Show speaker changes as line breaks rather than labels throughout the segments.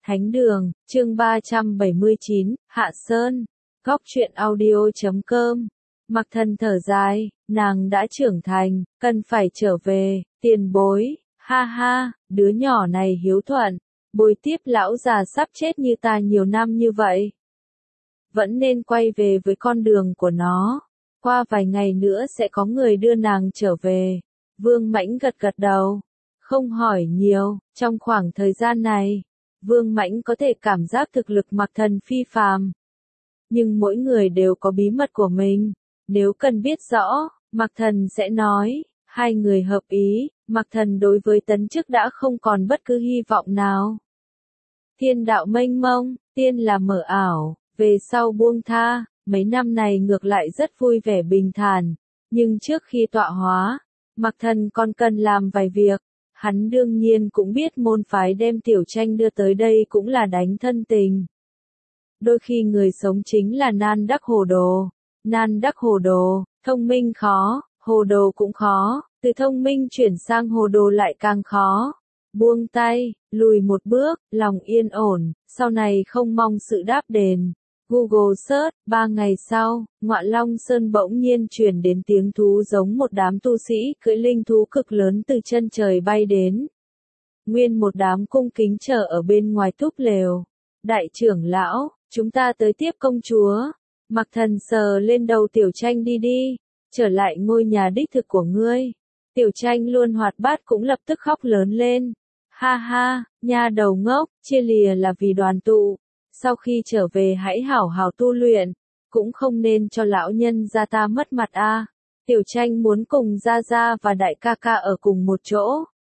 Thánh đường, chương 379, Hạ Sơn, góc truyện audio.com. Mặc Thần thở dài, nàng đã trưởng thành, cần phải trở về, tiền bối, ha ha, đứa nhỏ này hiếu thuận, bồi tiếp lão già sắp chết như ta nhiều năm như vậy. Vẫn nên quay về với con đường của nó, qua vài ngày nữa sẽ có người đưa nàng trở về. Vương Mãnh gật gật đầu, không hỏi nhiều, trong khoảng thời gian này, Vương Mãnh có thể cảm giác thực lực Mặc Thần phi phàm. Nhưng mỗi người đều có bí mật của mình, nếu cần biết rõ, Mặc Thần sẽ nói, hai người hợp ý, Mặc Thần đối với tấn chức đã không còn bất cứ hy vọng nào. Thiên đạo mênh mông, tiên là mờ ảo, về sau buông tha, mấy năm này ngược lại rất vui vẻ bình thản, nhưng trước khi tọa hóa, Mặc Thần còn cần làm vài việc. Hắn đương nhiên cũng biết môn phái đem Tiểu Tranh đưa tới đây cũng là đánh thân tình. Đôi khi người sống chính là nan đắc hồ đồ, thông minh khó, hồ đồ cũng khó, từ thông minh chuyển sang hồ đồ lại càng khó. Buông tay, lùi một bước, lòng yên ổn, sau này không mong sự đáp đền. Google search, 3 ngày sau, Ngọa Long Sơn bỗng nhiên truyền đến tiếng thú giống một đám tu sĩ cưỡi linh thú cực lớn từ chân trời bay đến. Nguyên một đám cung kính chờ ở bên ngoài túp lều. Đại trưởng lão, chúng ta tới tiếp công chúa. Mặc Thần sờ lên đầu Tiểu Tranh đi, trở lại ngôi nhà đích thực của ngươi. Tiểu Tranh luôn hoạt bát cũng lập tức khóc lớn lên. Ha ha, nha đầu ngốc, chia lìa là vì đoàn tụ. Sau khi trở về hãy hảo hảo tu luyện, cũng không nên cho lão nhân gia ta mất mặt a. Tiểu Tranh muốn cùng gia gia và đại ca ca ở cùng một chỗ.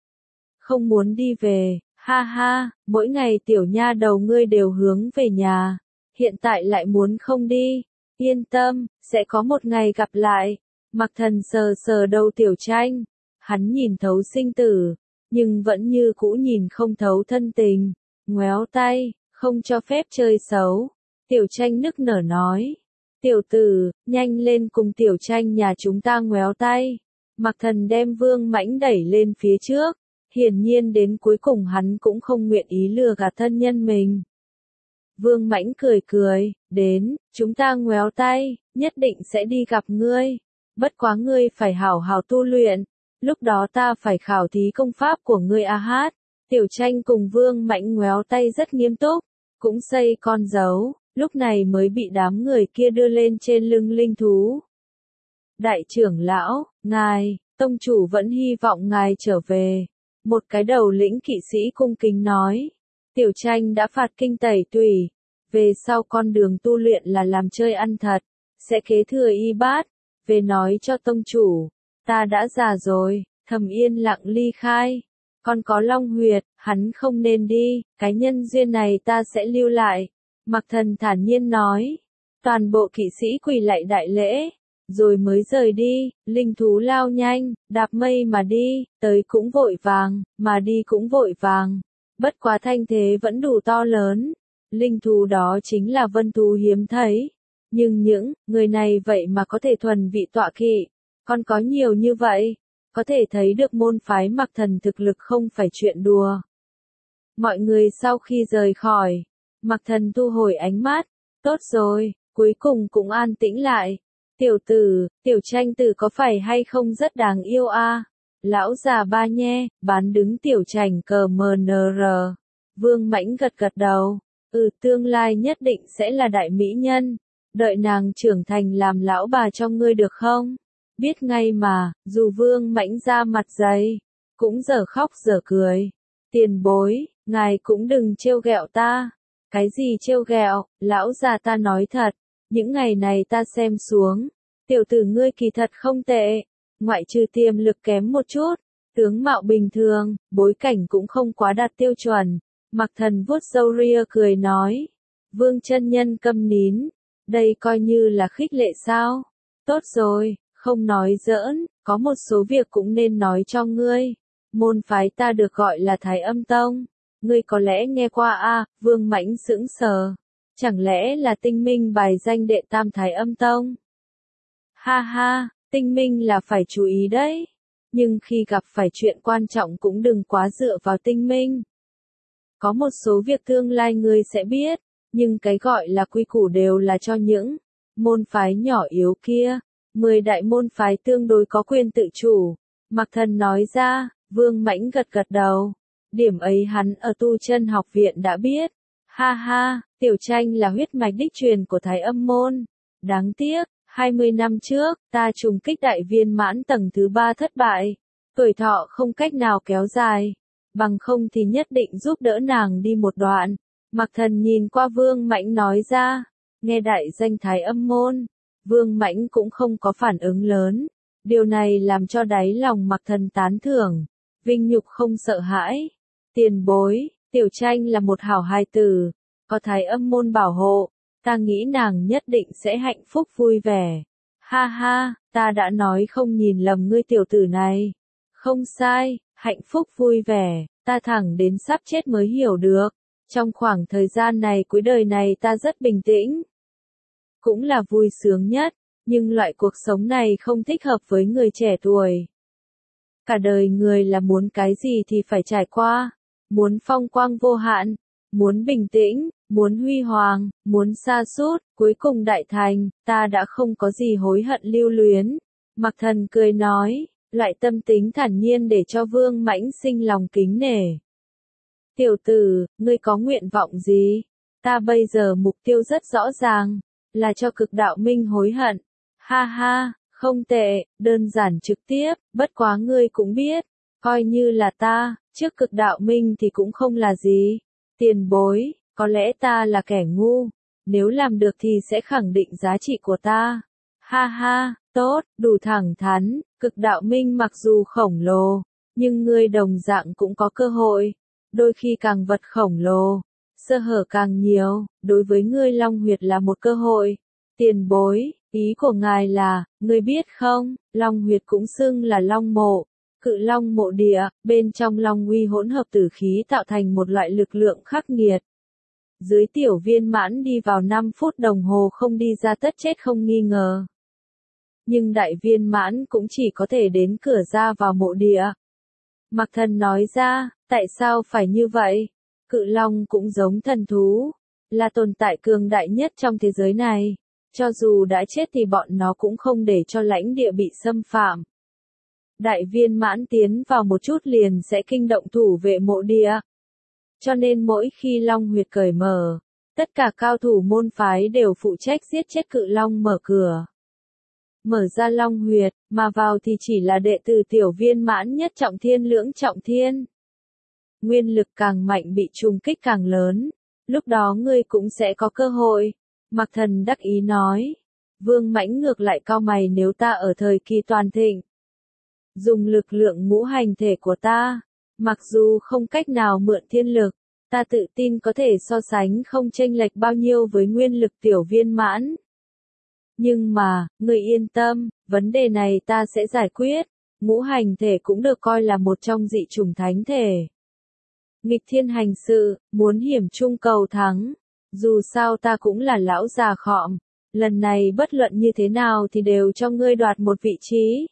Không muốn đi về, ha ha, mỗi ngày tiểu nha đầu ngươi đều hướng về nhà, hiện tại lại muốn không đi. Yên tâm, sẽ có một ngày gặp lại. Mặc Thần sờ sờ đầu Tiểu Tranh, hắn nhìn thấu sinh tử, nhưng vẫn như cũ nhìn không thấu thân tình, ngoéo tay. Không cho phép chơi xấu. Tiểu Tranh nức nở nói. Tiểu tử, nhanh lên cùng Tiểu Tranh nhà chúng ta ngoéo tay. Mặc Thần đem Vương Mãnh đẩy lên phía trước. Hiển nhiên đến cuối cùng hắn cũng không nguyện ý lừa gạt thân nhân mình. Vương Mãnh cười, đến, chúng ta ngoéo tay, nhất định sẽ đi gặp ngươi. Bất quá ngươi phải hảo hảo tu luyện. Lúc đó ta phải khảo thí công pháp của ngươi a hát. Tiểu Tranh cùng Vương Mãnh ngoéo tay rất nghiêm túc, cũng xây con dấu, lúc này mới bị đám người kia đưa lên trên lưng linh thú. Đại trưởng lão, ngài, tông chủ vẫn hy vọng ngài trở về. Một cái đầu lĩnh kỵ sĩ cung kính nói. Tiểu Tranh đã phạt kinh tẩy tủy. Về sau con đường tu luyện là làm chơi ăn thật, sẽ kế thừa y bát. Về nói cho tông chủ, ta đã già rồi, Thầm yên lặng ly khai. Còn có Long Huyệt, hắn không nên đi, cái nhân duyên này ta sẽ lưu lại. Mặc Thần thản nhiên nói. Toàn bộ kỵ sĩ quỳ lạy đại lễ, rồi mới rời đi. Linh thú lao nhanh, đạp mây mà đi, tới cũng vội vàng, mà đi cũng vội vàng. Bất quá thanh thế vẫn đủ to lớn. Linh thú đó chính là vân thú hiếm thấy. Nhưng những người này vậy mà có thể thuần vị tọa kỵ, còn có nhiều như vậy. Có thể thấy được môn phái Mặc Thần thực lực không phải chuyện đùa. Mọi người sau khi rời khỏi, Mặc Thần thu hồi ánh mắt. Tốt rồi, cuối cùng cũng an tĩnh lại. Tiểu tử, Tiểu Tranh tử có phải hay không rất đáng yêu a? Lão già ba nhe, bán đứng Tiểu Tranh cờ MNR. Vương Mãnh gật gật đầu. Tương lai nhất định sẽ là đại mỹ nhân. Đợi nàng trưởng thành làm lão bà cho ngươi được không? Biết ngay mà, dù Vương Mãnh ra mặt dày, cũng giờ khóc giờ cười. Tiền bối, ngài cũng đừng trêu ghẹo ta. Cái gì trêu ghẹo, lão già ta nói thật, những ngày này ta xem xuống, tiểu tử ngươi kỳ thật không tệ, ngoại trừ tiềm lực kém một chút, tướng mạo bình thường, bối cảnh cũng không quá đạt tiêu chuẩn. Mặc Thần vuốt râu ria cười nói. Vương chân nhân câm nín, đây coi như là khích lệ sao? Tốt rồi. Không nói giỡn, có một số việc cũng nên nói cho ngươi. Môn phái ta được gọi là Thái Âm Tông. Ngươi có lẽ nghe qua a? Vương Mãnh sững sờ. Chẳng lẽ là Tinh Minh bài danh đệ tam Thái Âm Tông? Ha ha, Tinh Minh là phải chú ý đấy. Nhưng khi gặp phải chuyện quan trọng cũng đừng quá dựa vào Tinh Minh. Có một số việc tương lai ngươi sẽ biết, nhưng cái gọi là quy củ đều là cho những môn phái nhỏ yếu kia. 10 đại môn phái tương đối có quyền tự chủ. Mạc Thần nói ra, Vương Mãnh gật gật đầu. Điểm ấy hắn ở Tu Chân học viện đã biết. Ha ha, Tiểu Tranh là huyết mạch đích truyền của Thái Âm môn. Đáng tiếc, 20 năm trước, ta trùng kích đại viên mãn tầng thứ 3 thất bại. Tuổi thọ không cách nào kéo dài. Bằng không thì nhất định giúp đỡ nàng đi một đoạn. Mạc Thần nhìn qua Vương Mãnh nói ra. Nghe đại danh Thái Âm môn. Vương Mãnh cũng không có phản ứng lớn. Điều này làm cho đáy lòng Mạc Thần tán thưởng. Vinh nhục không sợ hãi. Tiền bối, Tiểu Tranh là một hảo hài tử. Có Thái Âm môn bảo hộ. Ta nghĩ nàng nhất định sẽ hạnh phúc vui vẻ. Ha ha, ta đã nói không nhìn lầm ngươi tiểu tử này. Không sai, hạnh phúc vui vẻ, ta thẳng đến sắp chết mới hiểu được. Trong khoảng thời gian này cuối đời này ta rất bình tĩnh. Cũng là vui sướng nhất, nhưng loại cuộc sống này không thích hợp với người trẻ tuổi. Cả đời người là muốn cái gì thì phải trải qua. Muốn phong quang vô hạn, muốn bình tĩnh, muốn huy hoàng, muốn sa sút, cuối cùng đại thành, ta đã không có gì hối hận lưu luyến. Mạc Thần cười nói, loại tâm tính thản nhiên để cho Vương Mãnh sinh lòng kính nể. Tiểu tử, ngươi có nguyện vọng gì? Ta bây giờ mục tiêu rất rõ ràng, là cho Cực Đạo Minh hối hận. Ha ha, không tệ, đơn giản trực tiếp, bất quá ngươi cũng biết, coi như là ta, trước Cực Đạo Minh thì cũng không là gì. Tiền bối, có lẽ ta là kẻ ngu, nếu làm được thì sẽ khẳng định giá trị của ta. Ha ha, tốt, đủ thẳng thắn, Cực Đạo Minh mặc dù khổng lồ, nhưng ngươi đồng dạng cũng có cơ hội. Đôi khi càng vật khổng lồ, sơ hở càng nhiều, đối với ngươi Long Huyệt là một cơ hội. Tiền bối, ý của ngài là, ngươi biết không, Long Huyệt cũng xưng là Long Mộ, Cự Long mộ địa, bên trong Long uy hỗn hợp tử khí tạo thành một loại lực lượng khắc nghiệt. Dưới tiểu viên mãn đi vào 5 phút đồng hồ không đi ra tất chết không nghi ngờ. Nhưng đại viên mãn cũng chỉ có thể đến cửa ra vào mộ địa. Mạc Thần nói ra, tại sao phải như vậy? Cự Long cũng giống thần thú, là tồn tại cường đại nhất trong thế giới này. Cho dù đã chết thì bọn nó cũng không để cho lãnh địa bị xâm phạm. Đại viên mãn tiến vào một chút liền sẽ kinh động thủ vệ mộ địa. Cho nên mỗi khi Long Huyệt cởi mở, tất cả cao thủ môn phái đều phụ trách giết chết Cự Long mở cửa. Mở ra Long Huyệt, mà vào thì chỉ là đệ tử tiểu viên mãn nhất trọng thiên lưỡng trọng thiên. Nguyên lực càng mạnh bị trùng kích càng lớn, lúc đó ngươi cũng sẽ có cơ hội. Mạc Thần đắc ý nói. Vương Mãnh ngược lại cau mày, nếu ta ở thời kỳ toàn thịnh, dùng lực lượng ngũ hành thể của ta, mặc dù không cách nào mượn thiên lực, ta tự tin có thể so sánh không chênh lệch bao nhiêu với nguyên lực tiểu viên mãn. Nhưng mà, người yên tâm, vấn đề này ta sẽ giải quyết, ngũ hành thể cũng được coi là một trong dị chủng thánh thể. Nghịch thiên hành sự, muốn hiểm trung cầu thắng, dù sao ta cũng là lão già khọm, lần này bất luận như thế nào thì đều cho ngươi đoạt một vị trí.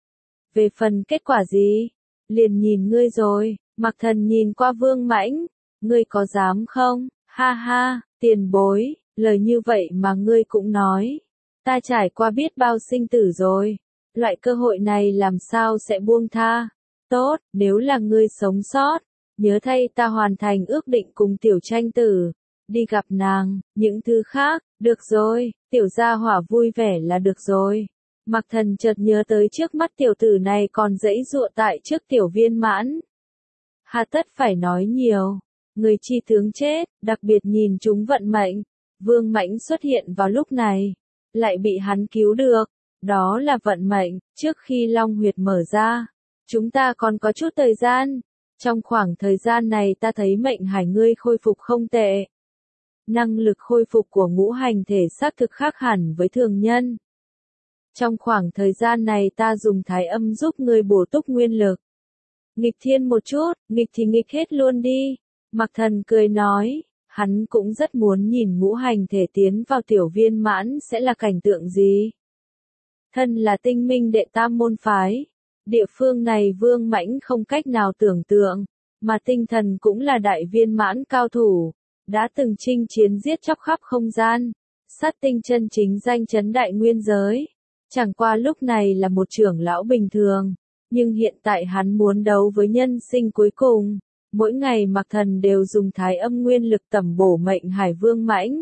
Về phần kết quả gì? Liền nhìn ngươi rồi. Mạc Thần nhìn qua Vương Mãnh. Ngươi có dám không? Ha ha, tiền bối, lời như vậy mà ngươi cũng nói. Ta trải qua biết bao sinh tử rồi. Loại cơ hội này làm sao sẽ buông tha? Tốt, nếu là ngươi sống sót, nhớ thay ta hoàn thành ước định cùng Tiểu Tranh tử. Đi gặp nàng, những thứ khác, được rồi, tiểu gia hỏa vui vẻ là được rồi. Mạc Thần chợt nhớ tới trước mắt tiểu tử này còn giãy giụa tại trước tiểu viên mãn. Hà tất phải nói nhiều, người chi tướng chết, đặc biệt nhìn chúng vận mệnh. Vương Mãnh xuất hiện vào lúc này, lại bị hắn cứu được. Đó là vận mệnh, trước khi Long Huyệt mở ra, chúng ta còn có chút thời gian. Trong khoảng thời gian này ta thấy mệnh hải ngươi khôi phục không tệ. Năng lực khôi phục của ngũ hành thể xác thực khác hẳn với thường nhân. Trong khoảng thời gian này ta dùng thái âm giúp ngươi bổ túc nguyên lực. Nghịch thiên một chút, nghịch thì nghịch hết luôn đi. Mạc Thần cười nói, hắn cũng rất muốn nhìn ngũ hành thể tiến vào tiểu viên mãn sẽ là cảnh tượng gì. Thân là tinh minh đệ tam môn phái, địa phương này Vương Mãnh không cách nào tưởng tượng. mà tinh thần cũng là đại viên mãn cao thủ, đã từng chinh chiến giết chóc khắp không gian, sát tinh chân chính danh chấn đại nguyên giới. Chẳng qua lúc này là một trưởng lão bình thường, nhưng hiện tại hắn muốn đấu với nhân sinh cuối cùng. Mỗi ngày Mạc Thần đều dùng thái âm nguyên lực tẩm bổ mệnh hải Vương Mãnh.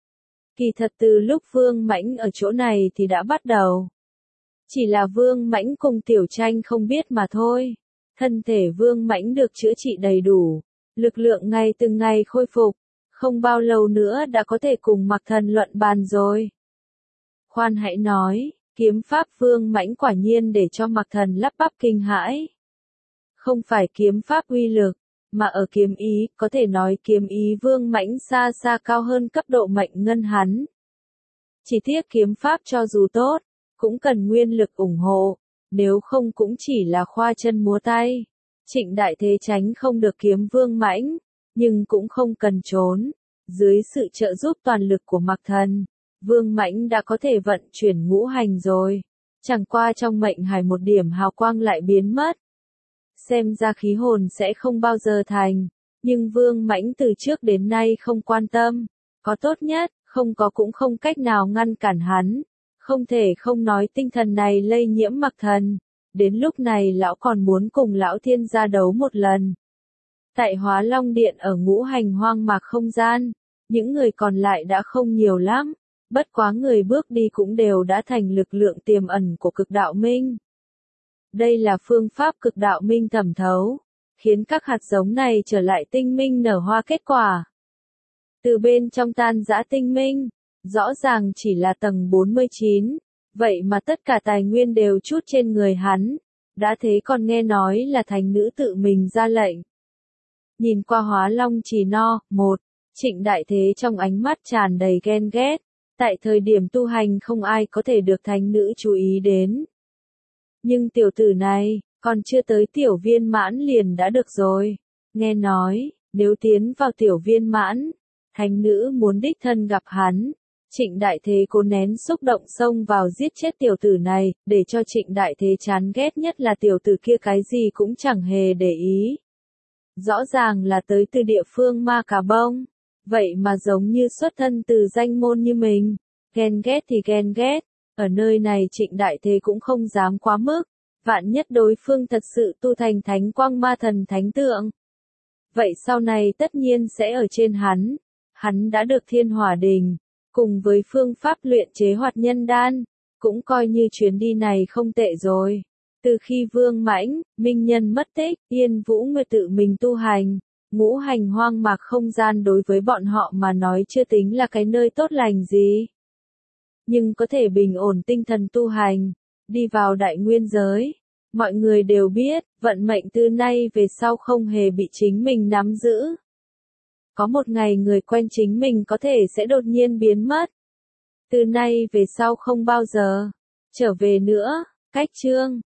Kỳ thật từ lúc Vương Mãnh ở chỗ này thì đã bắt đầu. Chỉ là Vương Mãnh cùng Tiểu Tranh không biết mà thôi. Thân thể Vương Mãnh được chữa trị đầy đủ, lực lượng ngày từng ngày khôi phục, không bao lâu nữa đã có thể cùng Mạc Thần luận bàn rồi. Khoan hãy nói, kiếm pháp Vương Mãnh quả nhiên để cho Mạc Thần lắp bắp kinh hãi. Không phải kiếm pháp uy lực, mà ở kiếm ý, có thể nói kiếm ý Vương Mãnh xa xa cao hơn cấp độ mệnh ngân hắn. Chỉ tiếc kiếm pháp cho dù tốt, cũng cần nguyên lực ủng hộ, nếu không cũng chỉ là khoa chân múa tay. Trịnh Đại Thế tránh không được kiếm Vương Mãnh, nhưng cũng không cần trốn. Dưới sự trợ giúp toàn lực của Mạc Thần, Vương Mãnh đã có thể vận chuyển ngũ hành rồi. Chẳng qua trong mệnh hải một điểm hào quang lại biến mất. Xem ra khí hồn sẽ không bao giờ thành, nhưng Vương Mãnh từ trước đến nay không quan tâm. Có tốt nhất, không có cũng không cách nào ngăn cản hắn. Không thể không nói tinh thần này lây nhiễm Mạc Thần. Đến lúc này lão còn muốn cùng lão thiên gia đấu một lần. Tại Hóa Long Điện ở ngũ hành hoang mạc không gian, những người còn lại đã không nhiều lắm. Bất quá người bước đi cũng đều đã thành lực lượng tiềm ẩn của cực đạo minh. Đây là phương pháp cực đạo minh thẩm thấu, khiến các hạt giống này trở lại tinh minh nở hoa kết quả. Từ bên trong tan rã tinh minh, rõ ràng chỉ là tầng 49, vậy mà tất cả tài nguyên đều chút trên người hắn, đã thế còn nghe nói là thành nữ tự mình ra lệnh. Nhìn qua Hóa Long Trì No, Trịnh Đại Thế trong ánh mắt tràn đầy ghen ghét, tại thời điểm tu hành không ai có thể được thánh nữ chú ý đến. Nhưng tiểu tử này, còn chưa tới tiểu viên mãn liền đã được rồi. Nghe nói, nếu tiến vào tiểu viên mãn, thánh nữ muốn đích thân gặp hắn. Trịnh Đại Thế cố nén xúc động xông vào giết chết tiểu tử này, để cho Trịnh Đại Thế chán ghét nhất là tiểu tử kia cái gì cũng chẳng hề để ý. Rõ ràng là tới từ địa phương Ma Cà Bông, vậy mà giống như xuất thân từ danh môn như mình. Ghen ghét thì ghen ghét, ở nơi này Trịnh Đại Thế cũng không dám quá mức, vạn nhất đối phương thật sự tu thành thánh quang ma thần thánh tượng. Vậy sau này tất nhiên sẽ ở trên hắn đã được Thiên Hỏa Đình, cùng với phương pháp luyện chế hoạt nhân đan, cũng coi như chuyến đi này không tệ rồi. Từ khi Vương Mãnh, Minh Nhân mất tích, Yên Vũ Nguyệt tự mình tu hành, ngũ hành hoang mạc không gian đối với bọn họ mà nói chưa tính là cái nơi tốt lành gì. Nhưng có thể bình ổn tinh thần tu hành, đi vào đại nguyên giới. Mọi người đều biết, vận mệnh từ nay về sau không hề bị chính mình nắm giữ. Có một ngày người quen chính mình có thể sẽ đột nhiên biến mất. Từ nay về sau không bao giờ trở về nữa. Cách chương